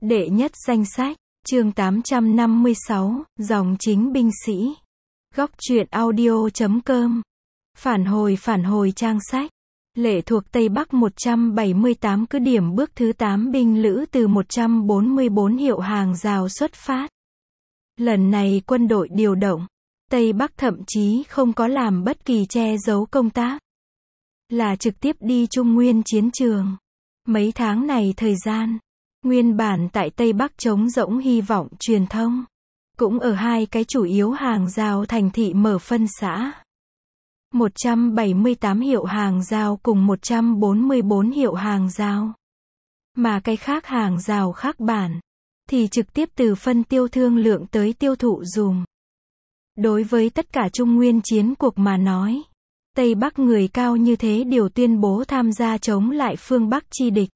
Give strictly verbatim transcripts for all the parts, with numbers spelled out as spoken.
Đệ nhất danh sách, chương tám trăm năm mươi sáu, dòng chính binh sĩ. Góc truyện audio chấm com. Phản hồi phản hồi trang sách. Lệ thuộc Tây Bắc một trăm bảy mươi tám cứ điểm bước thứ tám binh lữ từ một trăm bốn mươi bốn hiệu hàng rào xuất phát. Lần này quân đội điều động, Tây Bắc thậm chí không có làm bất kỳ che giấu công tác. Là trực tiếp đi Trung Nguyên chiến trường. Mấy tháng này thời gian, nguyên bản tại Tây Bắc trống rỗng hy vọng truyền thông. Cũng ở hai cái chủ yếu hàng rào thành thị mở phân xã. một trăm bảy mươi tám hiệu hàng rào cùng một trăm bốn mươi bốn hiệu hàng rào. Mà cái khác hàng rào khác bản, thì trực tiếp từ phân tiêu thương lượng tới tiêu thụ dùm. Đối với tất cả Trung Nguyên chiến cuộc mà nói, Tây Bắc người cao như thế đều tuyên bố tham gia chống lại phương Bắc chi địch.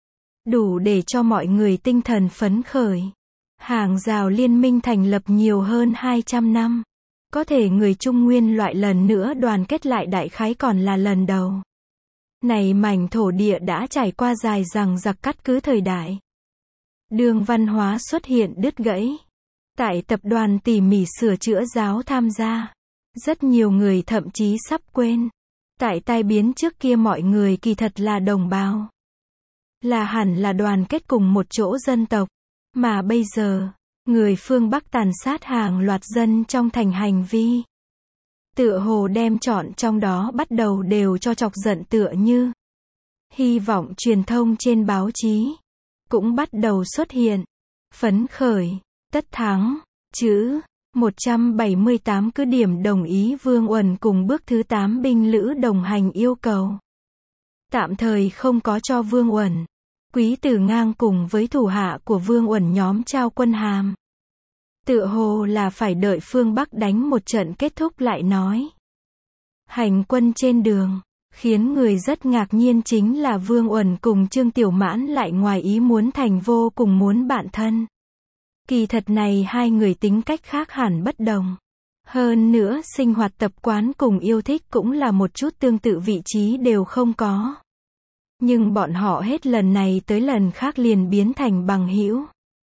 Đủ để cho mọi người tinh thần phấn khởi. Hàng rào liên minh thành lập nhiều hơn hai trăm năm. Có thể người Trung Nguyên loại lần nữa đoàn kết lại đại khái còn là lần đầu. Này mảnh thổ địa đã trải qua dài dằng dặc cắt cứ thời đại. Đường văn hóa xuất hiện đứt gãy. Tại tập đoàn tỉ mỉ sửa chữa giáo tham gia. Rất nhiều người thậm chí sắp quên. Tại tai biến trước kia mọi người kỳ thật là đồng bào. Là hẳn là đoàn kết cùng một chỗ dân tộc. Mà bây giờ, người phương Bắc tàn sát hàng loạt dân trong thành hành vi. Tựa hồ đem chọn trong đó bắt đầu đều cho chọc giận tựa như. Hy vọng truyền thông trên báo chí cũng bắt đầu xuất hiện. Phấn khởi, tất thắng, chữ. một trăm bảy mươi tám cứ điểm đồng ý Vương Uẩn cùng bước thứ tám binh lữ đồng hành yêu cầu. Tạm thời không có cho Vương Uẩn. Quý Tử Ngang cùng với thủ hạ của Vương Uẩn nhóm trao quân hàm. Tựa hồ là phải đợi phương Bắc đánh một trận kết thúc lại nói. Hành quân trên đường, khiến người rất ngạc nhiên chính là Vương Uẩn cùng Trương Tiểu Mãn lại ngoài ý muốn thành vô cùng muốn bạn thân. Kỳ thật này hai người tính cách khác hẳn bất đồng. Hơn nữa sinh hoạt tập quán cùng yêu thích cũng là một chút tương tự vị trí đều không có. Nhưng bọn họ hết lần này tới lần khác liền biến thành bằng hữu.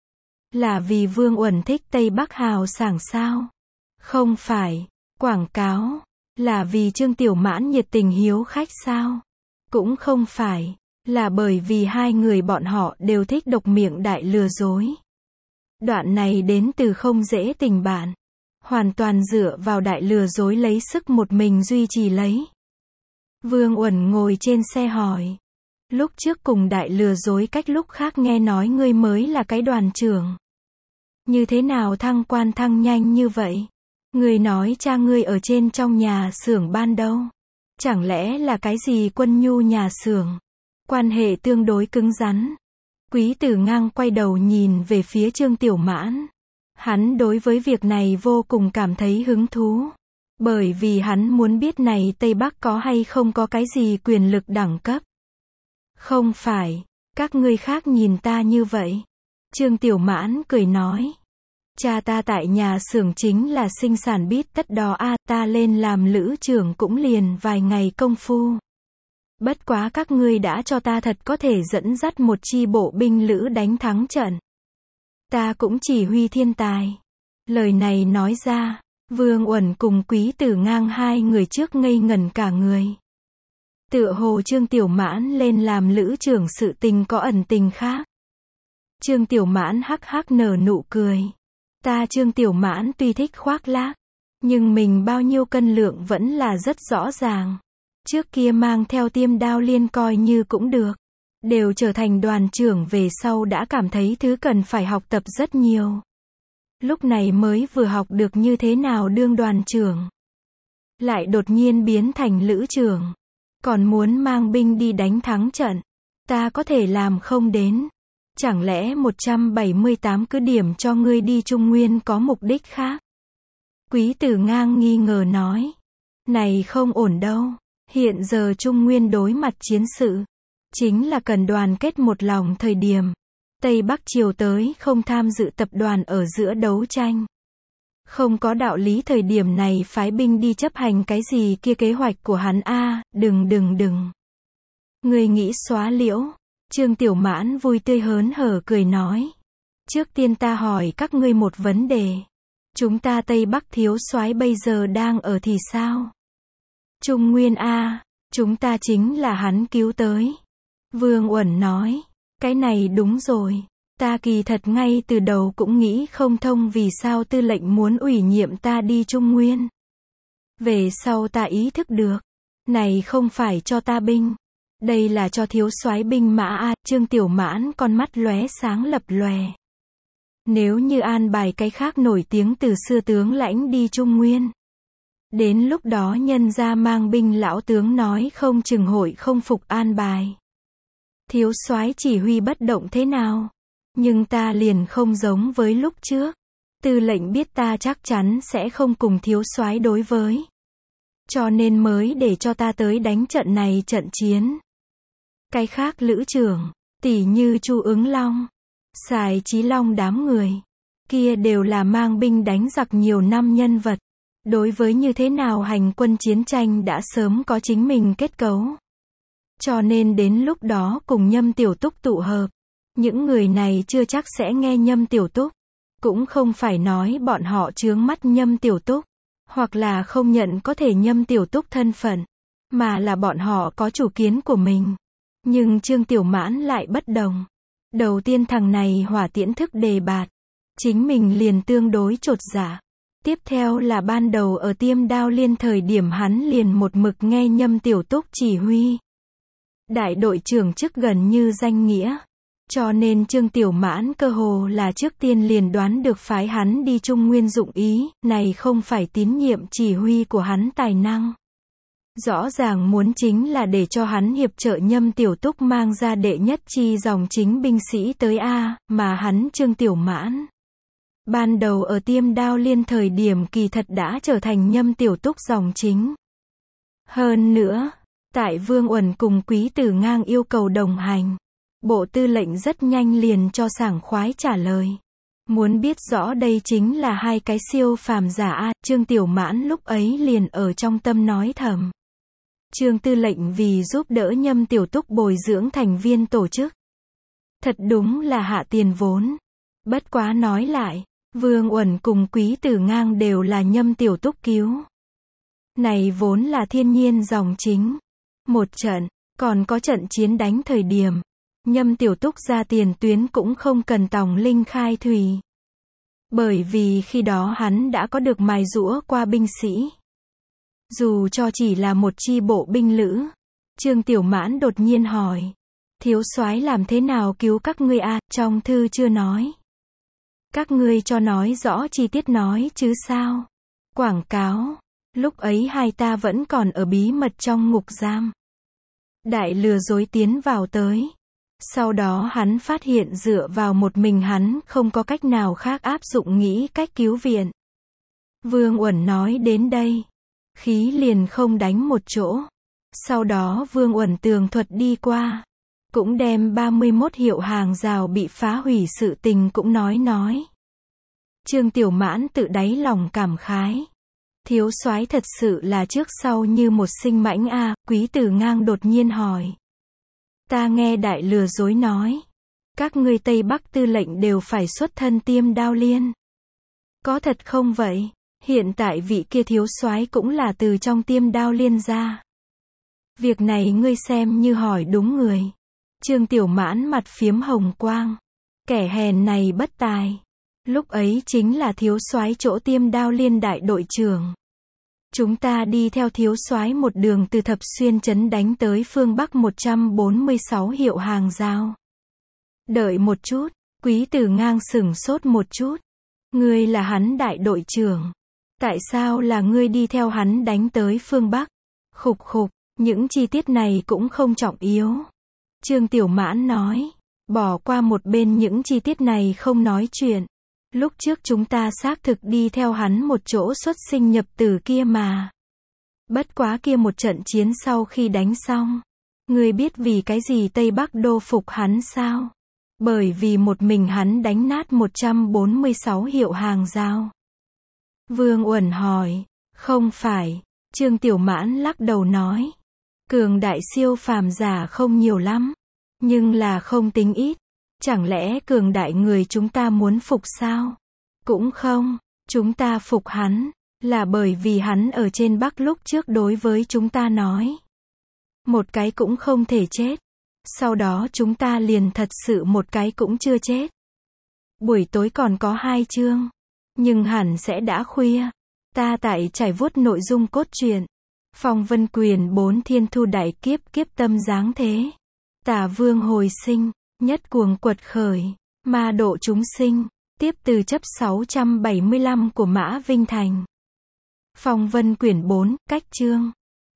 Là vì Vương Uẩn thích Tây Bắc hào sảng sao? Không phải. Quảng cáo. Là vì Trương Tiểu Mãn nhiệt tình hiếu khách sao? Cũng không phải. Là bởi vì hai người bọn họ đều thích độc miệng đại lừa dối. Đoạn này đến từ không dễ tình bạn. Hoàn toàn dựa vào đại lừa dối lấy sức một mình duy trì lấy. Vương Uẩn ngồi trên xe hỏi. Lúc trước cùng đại lừa dối cách lúc khác nghe nói ngươi mới là cái đoàn trưởng. Như thế nào thăng quan thăng nhanh như vậy? Ngươi nói cha ngươi ở trên trong nhà xưởng ban đâu? Chẳng lẽ là cái gì quân nhu nhà xưởng? Quan hệ tương đối cứng rắn. Quý Tử Ngang quay đầu nhìn về phía Trương Tiểu Mãn. Hắn đối với việc này vô cùng cảm thấy hứng thú. Bởi vì hắn muốn biết này Tây Bắc có hay không có cái gì quyền lực đẳng cấp. Không phải, các ngươi khác nhìn ta như vậy. Trương Tiểu Mãn cười nói. Cha ta tại nhà xưởng chính là sinh sản bít tất đó a, ta lên làm lữ trưởng cũng liền vài ngày công phu. Bất quá các ngươi đã cho ta thật có thể dẫn dắt một chi bộ binh lữ đánh thắng trận. Ta cũng chỉ huy thiên tài. Lời này nói ra, Vương Uẩn cùng Quý Tử Ngang hai người trước ngây ngẩn cả người. Tựa hồ Trương Tiểu Mãn lên làm lữ trưởng sự tình có ẩn tình khác. Trương Tiểu Mãn hắc hắc nở nụ cười. Ta Trương Tiểu Mãn tuy thích khoác lác, nhưng mình bao nhiêu cân lượng vẫn là rất rõ ràng. Trước kia mang theo tiêm đao liên coi như cũng được. Đều trở thành đoàn trưởng về sau đã cảm thấy thứ cần phải học tập rất nhiều. Lúc này mới vừa học được như thế nào đương đoàn trưởng. Lại đột nhiên biến thành lữ trưởng. Còn muốn mang binh đi đánh thắng trận. Ta có thể làm không đến. Chẳng lẽ một trăm bảy mươi tám cứ điểm cho ngươi đi Trung Nguyên có mục đích khác? Quý Tử Ngang nghi ngờ nói. Này không ổn đâu. Hiện giờ Trung Nguyên đối mặt chiến sự. Chính là cần đoàn kết một lòng thời điểm. Tây Bắc chiều tới không tham dự tập đoàn ở giữa đấu tranh. Không có đạo lý thời điểm này phái binh đi chấp hành cái gì kia kế hoạch của hắn a, à, đừng đừng đừng. Người nghĩ xóa liễu. Trương Tiểu Mãn vui tươi hớn hở cười nói. Trước tiên ta hỏi các ngươi một vấn đề. Chúng ta Tây Bắc thiếu soái bây giờ đang ở thì sao? Trung Nguyên a, chúng ta chính là hắn cứu tới. Vương Uẩn nói, cái này đúng rồi. Ta kỳ thật ngay từ đầu cũng nghĩ không thông vì sao tư lệnh muốn ủy nhiệm ta đi Trung Nguyên. Về sau ta ý thức được, này không phải cho ta binh, đây là cho thiếu soái binh mã a. Trương Tiểu Mãn con mắt lóe sáng lập lòe. Nếu như an bài cái khác nổi tiếng từ xưa tướng lãnh đi Trung Nguyên, đến lúc đó nhân ra mang binh lão tướng nói không chừng hội không phục an bài. Thiếu soái chỉ huy bất động thế nào? Nhưng ta liền không giống với lúc trước. Tư lệnh biết ta chắc chắn sẽ không cùng thiếu soái đối với. Cho nên mới để cho ta tới đánh trận này trận chiến. Cái khác lữ trưởng, tỷ như Chu Ứng Long, Sài Chí Long đám người, kia đều là mang binh đánh giặc nhiều năm nhân vật. Đối với như thế nào hành quân chiến tranh đã sớm có chính mình kết cấu. Cho nên đến lúc đó cùng Nhâm Tiểu Túc tụ hợp, những người này chưa chắc sẽ nghe Nhâm Tiểu Túc. Cũng không phải nói bọn họ chướng mắt Nhâm Tiểu Túc, hoặc là không nhận có thể Nhâm Tiểu Túc thân phận, mà là bọn họ có chủ kiến của mình. Nhưng Trương Tiểu Mãn lại bất đồng. Đầu tiên thằng này hỏa tiễn thức đề bạt, chính mình liền tương đối chột dạ. Tiếp theo là ban đầu ở Tiêm Đao Liên thời điểm hắn liền một mực nghe Nhâm Tiểu Túc chỉ huy. Đại đội trưởng chức gần như danh nghĩa. Cho nên Trương Tiểu Mãn cơ hồ là trước tiên liền đoán được phái hắn đi Trung Nguyên dụng ý, này không phải tín nhiệm chỉ huy của hắn tài năng. Rõ ràng muốn chính là để cho hắn hiệp trợ Nhâm Tiểu Túc mang ra đệ nhất chi dòng chính binh sĩ tới A, mà hắn Trương Tiểu Mãn. Ban đầu ở Tiêm Đao Liên thời điểm kỳ thật đã trở thành Nhâm Tiểu Túc dòng chính. Hơn nữa, tại Vương Uẩn cùng Quý Tử Ngang yêu cầu đồng hành, Bộ Tư lệnh rất nhanh liền cho sảng khoái trả lời. Muốn biết rõ đây chính là hai cái siêu phàm giả a. Trương Tiểu Mãn lúc ấy liền ở trong tâm nói thầm. Trương Tư lệnh vì giúp đỡ Nhâm Tiểu Túc bồi dưỡng thành viên tổ chức. Thật đúng là hạ tiền vốn. Bất quá nói lại, Vương Uẩn cùng Quý Tử Ngang đều là Nhâm Tiểu Túc cứu. Này vốn là thiên nhiên dòng chính. Một trận, còn có trận chiến đánh thời điểm. Nhâm Tiểu Túc ra tiền tuyến cũng không cần tòng linh khai thủy. Bởi vì khi đó hắn đã có được mài giũa qua binh sĩ. Dù cho chỉ là một chi bộ binh lữ. Trương Tiểu Mãn đột nhiên hỏi. Thiếu soái làm thế nào cứu các ngươi a? Trong thư chưa nói. Các ngươi cho nói rõ chi tiết nói chứ sao? Quảng cáo. Lúc ấy hai ta vẫn còn ở bí mật trong ngục giam. Đại lừa dối tiến vào tới. Sau đó hắn phát hiện dựa vào một mình hắn không có cách nào khác áp dụng nghĩ cách cứu viện. Vương Uẩn nói đến đây. Khí liền không đánh một chỗ. Sau đó Vương Uẩn tường thuật đi qua. Cũng đem ba mươi mốt hiệu hàng rào bị phá hủy sự tình cũng nói nói. Trương Tiểu Mãn tự đáy lòng cảm khái. Thiếu soái thật sự là trước sau như một sinh mãnh a. Quý Tử Ngang đột nhiên hỏi. Ta nghe đại lừa dối nói. Các ngươi Tây Bắc tư lệnh đều phải xuất thân Tiêm Đao Liên. Có thật không vậy? Hiện tại vị kia thiếu soái cũng là từ trong Tiêm Đao Liên ra. Việc này ngươi xem như hỏi đúng người. Trương Tiểu Mãn mặt phiếm hồng quang. Kẻ hèn này bất tài. Lúc ấy chính là thiếu soái chỗ Tiêm Đao Liên đại đội trưởng. Chúng ta đi theo thiếu soái một đường từ Thập Xuyên trấn đánh tới phương Bắc một trăm bốn mươi sáu hiệu hàng rào. Đợi một chút, Quý Tử Ngang sửng sốt một chút. Ngươi là hắn đại đội trưởng. Tại sao là ngươi đi theo hắn đánh tới phương Bắc? Khục khục, những chi tiết này cũng không trọng yếu. Trương Tiểu Mãn nói, bỏ qua một bên những chi tiết này không nói chuyện. Lúc trước chúng ta xác thực đi theo hắn một chỗ xuất sinh nhập tử kia mà. Bất quá kia một trận chiến sau khi đánh xong. Ngươi biết vì cái gì Tây Bắc đô phục hắn sao? Bởi vì một mình hắn đánh nát một trăm bốn mươi sáu hiệu hàng rào. Vương Uẩn hỏi, không phải. Trương Tiểu Mãn lắc đầu nói. Cường đại siêu phàm giả không nhiều lắm. Nhưng là không tính ít. Chẳng lẽ cường đại người chúng ta muốn phục sao? Cũng không, chúng ta phục hắn, là bởi vì hắn ở trên Bắc lúc trước đối với chúng ta nói. Một cái cũng không thể chết. Sau đó chúng ta liền thật sự một cái cũng chưa chết. Buổi tối còn có hai chương. Nhưng hẳn sẽ đã khuya. Ta tại trải vuốt nội dung cốt truyện. Phong Vân Quyền bốn thiên thu đại kiếp kiếp tâm giáng thế. Tả vương hồi sinh, nhất cuồng quật khởi, ma độ chúng sinh. Tiếp từ chấp sáu trăm bảy mươi lăm của Mã Vinh Thành. Phong Vân Quyển bốn, cách chương.